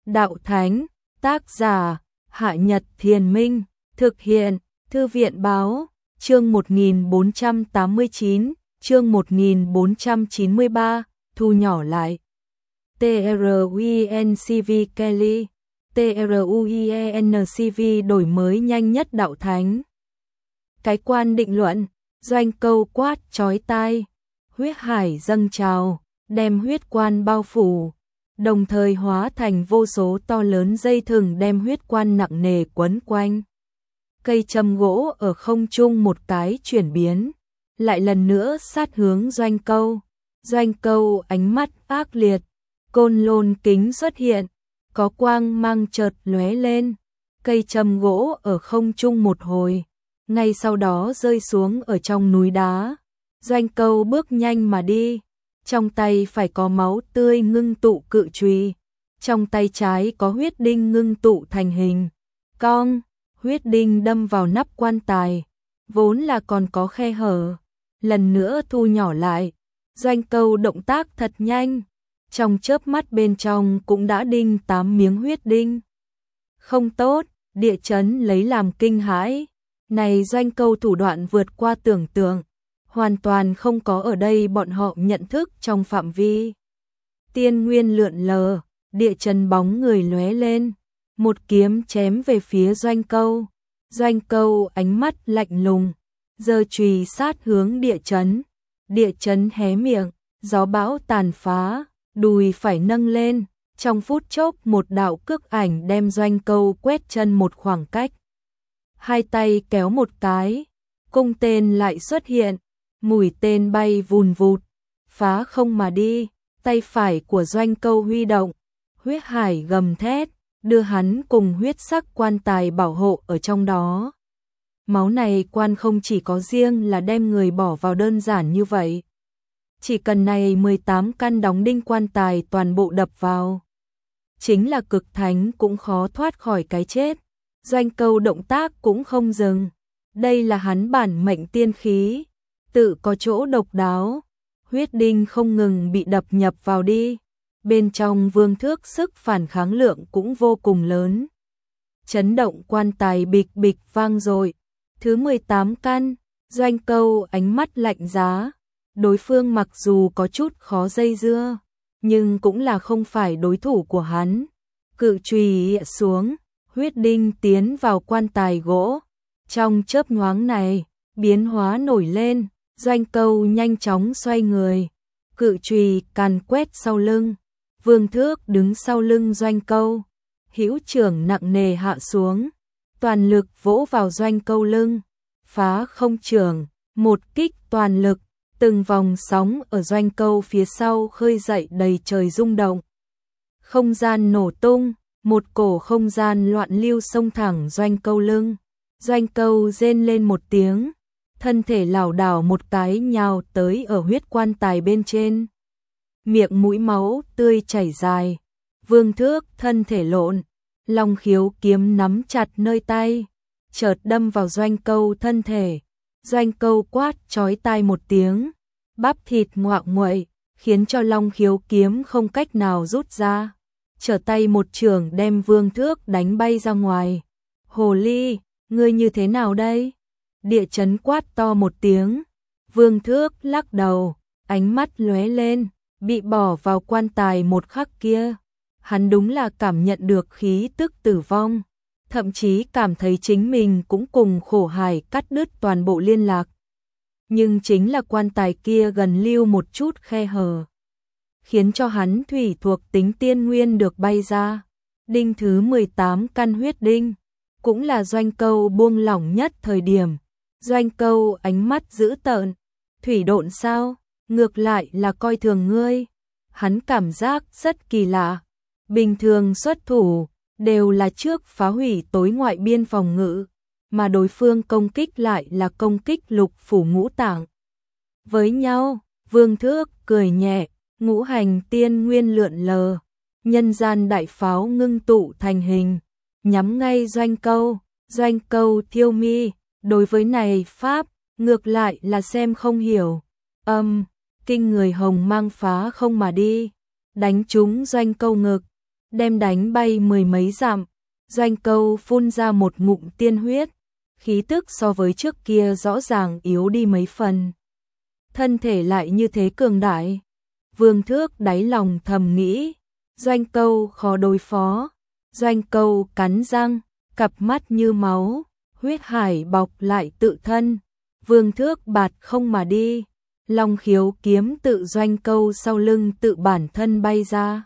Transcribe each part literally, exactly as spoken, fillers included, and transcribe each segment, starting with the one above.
Đạo Thánh, tác giả, Hạ Nhật Thiền Minh, thực hiện, Thư viện Báo, chương một nghìn bốn trăm tám mươi chín, chương một nghìn bốn trăm chín mươi ba, thu nhỏ lại. TRUENCV Kelly, TRUENCV đổi mới nhanh nhất Đạo Thánh. Cái quan định luận, doanh câu quát chói tai, huyết hải dâng trào, đem huyết quan bao phủ, đồng thời hóa thành vô số to lớn dây thừng đem huyết quan nặng nề quấn quanh. Cây châm gỗ ở không trung một cái chuyển biến, lại lần nữa sát hướng doanh câu. Doanh câu ánh mắt ác liệt, côn lôn kính xuất hiện, có quang mang chợt lóe lên, cây châm gỗ ở không trung một hồi, ngay sau đó rơi xuống ở trong núi đá. Doanh câu bước nhanh mà đi, trong tay phải có máu tươi ngưng tụ cự chùy, trong tay trái có huyết đinh ngưng tụ thành hình cong, huyết đinh đâm vào nắp quan tài, vốn là còn có khe hở, lần nữa thu nhỏ lại. Doanh câu động tác thật nhanh, trong chớp mắt bên trong cũng đã đinh tám miếng huyết đinh. Không tốt, địa chấn lấy làm kinh hãi, này doanh câu thủ đoạn vượt qua tưởng tượng, hoàn toàn không có ở đây bọn họ nhận thức trong phạm vi. Tiên nguyên lượn lờ, địa chấn bóng người lóe lên, một kiếm chém về phía doanh câu. Doanh câu ánh mắt lạnh lùng, giơ chùy sát hướng địa chấn. Địa chấn hé miệng, gió bão tàn phá, đùi phải nâng lên, trong phút chốc một đạo cước ảnh đem doanh câu quét chân một khoảng cách. Hai tay kéo một cái, cung tên lại xuất hiện, mũi tên bay vùn vụt, phá không mà đi, tay phải của doanh câu huy động, huyết hải gầm thét, đưa hắn cùng huyết sắc quan tài bảo hộ ở trong đó. Máu này quan không chỉ có riêng là đem người bỏ vào đơn giản như vậy. Chỉ cần này mười tám căn đóng đinh quan tài toàn bộ đập vào, chính là cực thánh cũng khó thoát khỏi cái chết. Doanh câu động tác cũng không dừng, đây là hắn bản mệnh tiên khí, tự có chỗ độc đáo, huyết đinh không ngừng bị đập nhập vào đi, bên trong vương thước sức phản kháng lượng cũng vô cùng lớn. Chấn động quan tài bịch bịch vang dội. Thứ mười tám căn, doanh câu ánh mắt lạnh giá, đối phương mặc dù có chút khó dây dưa, nhưng cũng là không phải đối thủ của hắn. Cự chùy xuống, huyết đinh tiến vào quan tài gỗ, trong chớp nhoáng này, biến hóa nổi lên, doanh câu nhanh chóng xoay người, cự chùy càn quét sau lưng, vương thước đứng sau lưng doanh câu, hữu trưởng nặng nề hạ xuống, toàn lực vỗ vào doanh câu lưng, phá không trưởng, một kích toàn lực, từng vòng sóng ở doanh câu phía sau khơi dậy đầy trời rung động. Không gian nổ tung, một cổ không gian loạn lưu xông thẳng doanh câu lưng, doanh câu rên lên một tiếng, thân thể lảo đảo một cái nhào tới ở huyết quan tài bên trên. Miệng mũi máu tươi chảy dài, vương thước thân thể lộn, long khiếu kiếm nắm chặt nơi tay, chợt đâm vào doanh câu thân thể. Doanh câu quát chói tai một tiếng, bắp thịt ngoạc nguậy, khiến cho long khiếu kiếm không cách nào rút ra. Trở tay một trường đem vương thước đánh bay ra ngoài. Hồ ly, ngươi như thế nào đây? Địa chấn quát to một tiếng. Vương thước lắc đầu, ánh mắt lóe lên, bị bỏ vào quan tài một khắc kia. Hắn đúng là cảm nhận được khí tức tử vong, thậm chí cảm thấy chính mình cũng cùng khổ hải cắt đứt toàn bộ liên lạc. Nhưng chính là quan tài kia gần lưu một chút khe hở, khiến cho hắn thủy thuộc tính tiên nguyên được bay ra. Đinh thứ mười tám căn huyết đinh, cũng là doanh câu buông lỏng nhất thời điểm. Doanh câu ánh mắt dữ tợn, thủy độn sao, ngược lại là coi thường ngươi. Hắn cảm giác rất kỳ lạ, bình thường xuất thủ đều là trước phá hủy tối ngoại biên phòng ngự, mà đối phương công kích lại là công kích lục phủ ngũ tạng. Với nhau, vương thước cười nhẹ, ngũ hành tiên nguyên lượn lờ, nhân gian đại pháo ngưng tụ thành hình, nhắm ngay doanh câu. Doanh câu thiêu mi, đối với này pháp, ngược lại là xem không hiểu. Âm, kinh người hồng mang phá không mà đi, đánh trúng doanh câu ngực, đem đánh bay mười mấy dặm. Doanh Câu phun ra một ngụm tiên huyết, khí tức so với trước kia rõ ràng yếu đi mấy phần. Thân thể lại như thế cường đại. Vương Thước đáy lòng thầm nghĩ, Doanh Câu khó đối phó. Doanh Câu cắn răng, cặp mắt như máu, huyết hải bọc lại tự thân. Vương Thước bạt không mà đi, Long Khiếu kiếm tự Doanh Câu sau lưng tự bản thân bay ra,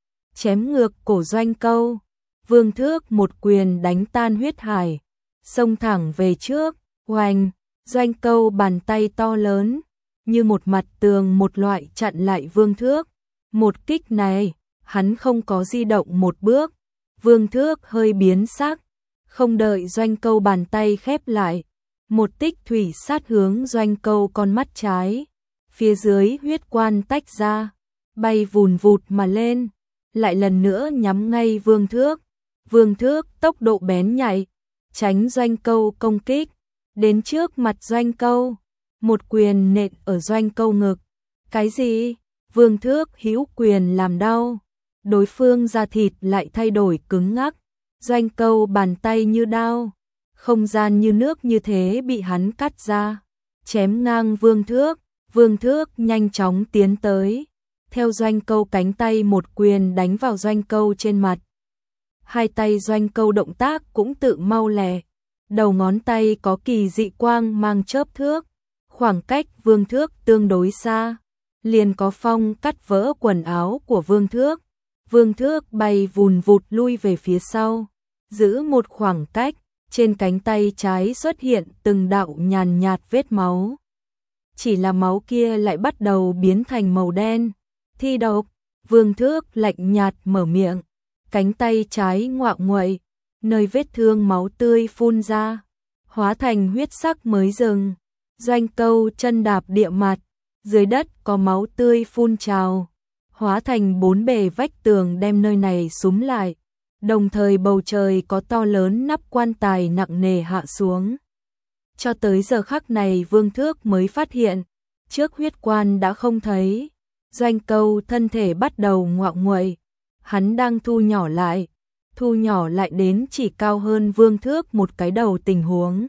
chém ngược cổ Doanh Câu. Vương Thước một quyền đánh tan huyết hải, xông thẳng về trước, oanh. Doanh Câu bàn tay to lớn, như một mặt tường một loại chặn lại Vương Thước. Một kích này, hắn không có di động một bước. Vương Thước hơi biến sắc, không đợi Doanh Câu bàn tay khép lại, một tích thủy sát hướng Doanh Câu con mắt trái. Phía dưới huyết quan tách ra, bay vùn vụt mà lên, lại lần nữa nhắm ngay Vương Thước. Vương Thước tốc độ bén nhạy, tránh Doanh Câu công kích, đến trước mặt Doanh Câu, một quyền nện ở Doanh Câu ngực. Cái gì? Vương Thước hữu quyền làm đau, đối phương da thịt lại thay đổi cứng ngắc. Doanh Câu bàn tay như đao, không gian như nước như thế bị hắn cắt ra, chém ngang Vương Thước. Vương Thước nhanh chóng tiến tới, theo Doanh Câu cánh tay một quyền đánh vào Doanh Câu trên mặt. Hai tay Doanh Câu động tác cũng tự mau lẹ, đầu ngón tay có kỳ dị quang mang chớp thước, khoảng cách Vương Thước tương đối xa, liền có phong cắt vỡ quần áo của Vương Thước. Vương Thước bay vùn vụt lui về phía sau, giữ một khoảng cách, trên cánh tay trái xuất hiện từng đạo nhàn nhạt vết máu. Chỉ là máu kia lại bắt đầu biến thành màu đen. Thi độc. Vương Thước lạnh nhạt mở miệng, cánh tay trái ngoạ nguậy, nơi vết thương máu tươi phun ra, hóa thành huyết sắc mới dừng. Doanh Câu chân đạp địa mặt, dưới đất có máu tươi phun trào, hóa thành bốn bề vách tường đem nơi này súm lại. Đồng thời bầu trời có to lớn nắp quan tài nặng nề hạ xuống. Cho tới giờ khắc này Vương Thước mới phát hiện, trước huyết quan đã không thấy. Doanh Câu thân thể bắt đầu ngoạ nguậy, hắn đang thu nhỏ lại, thu nhỏ lại đến chỉ cao hơn Vương Thước một cái đầu tình huống.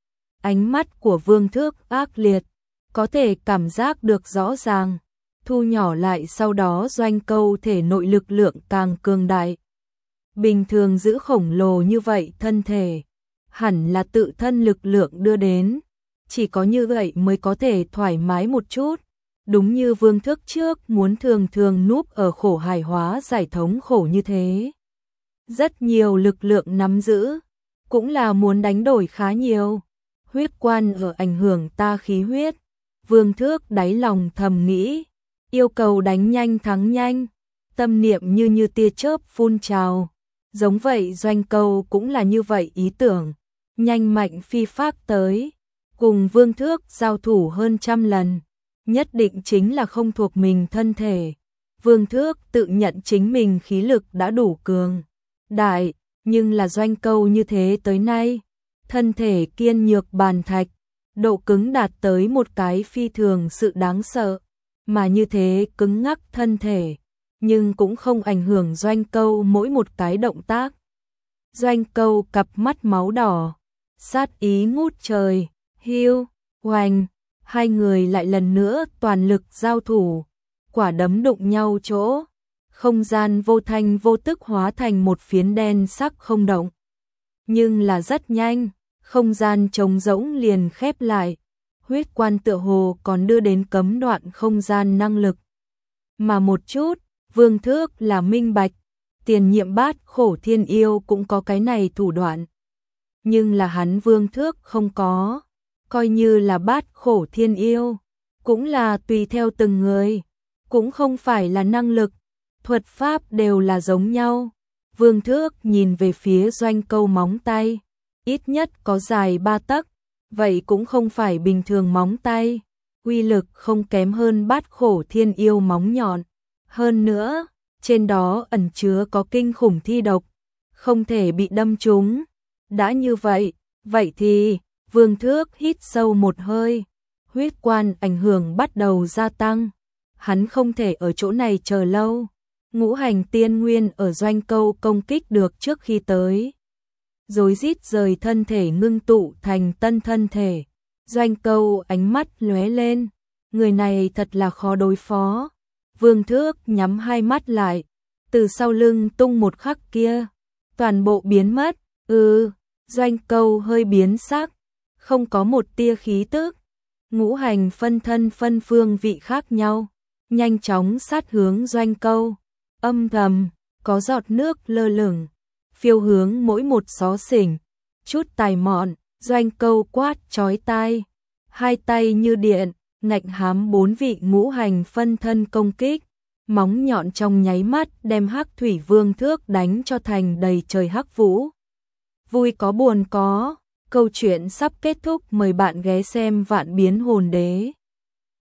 Ánh mắt của Vương Thước ác liệt, có thể cảm giác được rõ ràng, thu nhỏ lại sau đó Doanh Câu thể nội lực lượng càng cường đại. Bình thường giữ khổng lồ như vậy thân thể, hẳn là tự thân lực lượng đưa đến, chỉ có như vậy mới có thể thoải mái một chút. Đúng như Vương Thước trước muốn thường thường núp ở khổ hài hóa giải thống khổ như thế. Rất nhiều lực lượng nắm giữ, cũng là muốn đánh đổi khá nhiều. Huyết quan ở ảnh hưởng ta khí huyết. Vương Thước đáy lòng thầm nghĩ, yêu cầu đánh nhanh thắng nhanh, tâm niệm như như tia chớp phun trào. Giống vậy Doanh Câu cũng là như vậy ý tưởng, nhanh mạnh phi phác tới, cùng Vương Thước giao thủ hơn trăm lần, nhất định chính là không thuộc mình thân thể. Vương Thước tự nhận chính mình khí lực đã đủ cường đại, nhưng là Doanh Câu như thế tới nay, thân thể kiên nhược bàn thạch, độ cứng đạt tới một cái phi thường sự đáng sợ, mà như thế cứng ngắc thân thể, nhưng cũng không ảnh hưởng Doanh Câu mỗi một cái động tác. Doanh Câu cặp mắt máu đỏ, sát ý ngút trời, hiu, oanh, hai người lại lần nữa toàn lực giao thủ, quả đấm đụng nhau chỗ, không gian vô thanh vô tức hóa thành một phiến đen sắc không động. Nhưng là rất nhanh, không gian trống rỗng liền khép lại, huyết quan tựa hồ còn đưa đến cấm đoạn không gian năng lực. Mà một chút, Vương Thước là minh bạch, tiền nhiệm bát khổ thiên yêu cũng có cái này thủ đoạn. Nhưng là hắn Vương Thước không có, coi như là bát khổ thiên yêu, cũng là tùy theo từng người, cũng không phải là năng lực, thuật pháp đều là giống nhau. Vương Thước nhìn về phía Doanh Câu móng tay, ít nhất có dài ba tấc, vậy cũng không phải bình thường móng tay, uy lực không kém hơn bát khổ thiên yêu móng nhọn. Hơn nữa, trên đó ẩn chứa có kinh khủng thi độc, không thể bị đâm trúng. Đã như vậy, vậy thì, Vương Thước hít sâu một hơi, huyết quan ảnh hưởng bắt đầu gia tăng. Hắn không thể ở chỗ này chờ lâu, Ngũ hành tiên nguyên ở Doanh Câu công kích được trước khi tới. Rối rít rời thân thể ngưng tụ thành tân thân thể. Doanh Câu ánh mắt lóe lên, người này thật là khó đối phó. Vương Thước nhắm hai mắt lại, từ sau lưng tung một khắc kia, toàn bộ biến mất. Ừ, Doanh Câu hơi biến sắc, không có một tia khí tức. Ngũ hành phân thân phân phương vị khác nhau, nhanh chóng sát hướng Doanh Câu. Âm thầm, có giọt nước lơ lửng, phiêu hướng mỗi một xó xỉnh. Chút tài mọn, Doanh Câu quát chói tai, hai tay như điện, ngạnh hám bốn vị ngũ hành phân thân công kích. Móng nhọn trong nháy mắt đem Hắc Thủy Vương Thước đánh cho thành đầy trời hắc vũ. Vui có buồn có, câu chuyện sắp kết thúc, mời bạn ghé xem Vạn Biến Hồn Đế.